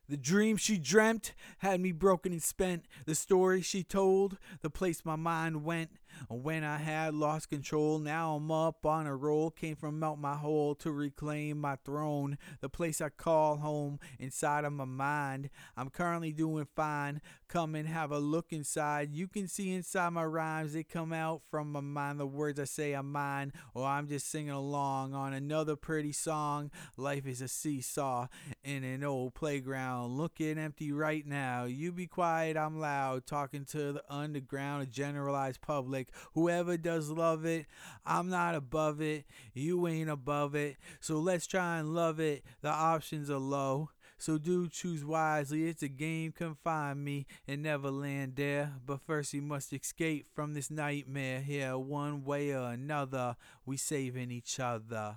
The dream she dreamt had me broken and spent. The story she told, the place my mind went. When I had lost control, now I'm up on a roll. Came from out my hole to reclaim my throne. The place I call home inside of my mind. I'm currently doing fine. Come and have a look inside. You can see inside my rhymes. They come out from my mind. The words I say are mine. Or I'm just singing along on another pretty song. Life is a seesaw in an old playground, looking empty right now. You be quiet, I'm loud, talking to the underground, a generalized public. Whoever does love it, I'm not above it, you ain't above it. So let's try and love it. The options are low. So do choose wisely, it's a game, come find me and never land there. But first you must escape from this nightmare here, one way or another, we saving each other.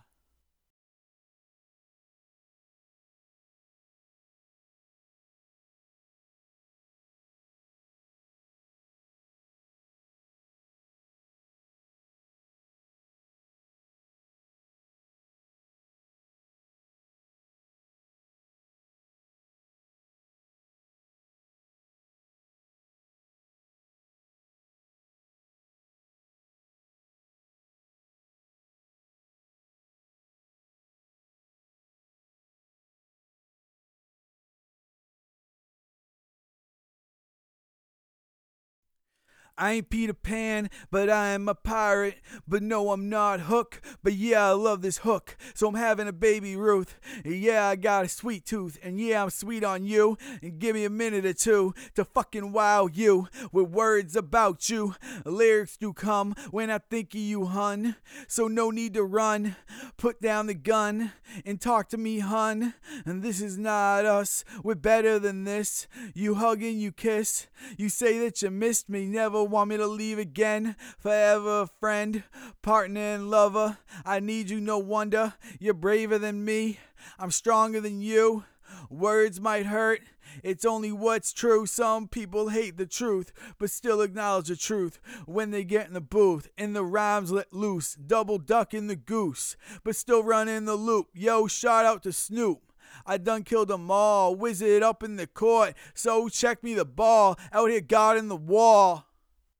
I ain't Peter Pan, but I am a pirate. But no, I'm not Hook. But yeah, I love this hook. So I'm having a baby Ruth. Yeah, I got a sweet tooth. And yeah, I'm sweet on you. And give me a minute or two to fucking wow you with words about you. Lyrics do come when I think of you, hun. So no need to run. Put down the gun and talk to me, hun. And this is not us. We're better than this. You hug and you kiss. You say that you missed me. Never want me to leave again. Forever a friend, partner and lover. I need you, no wonder. You're braver than me. I'm stronger than you. Words might hurt. It's only what's true. Some people hate the truth, but still acknowledge the truth when they get in the booth. And the rhymes let loose, double ducking the goose, but still running the loop. Yo, shout out to Snoop. I done killed them all, wizard up in the court, so check me the ball, out here guarding the wall.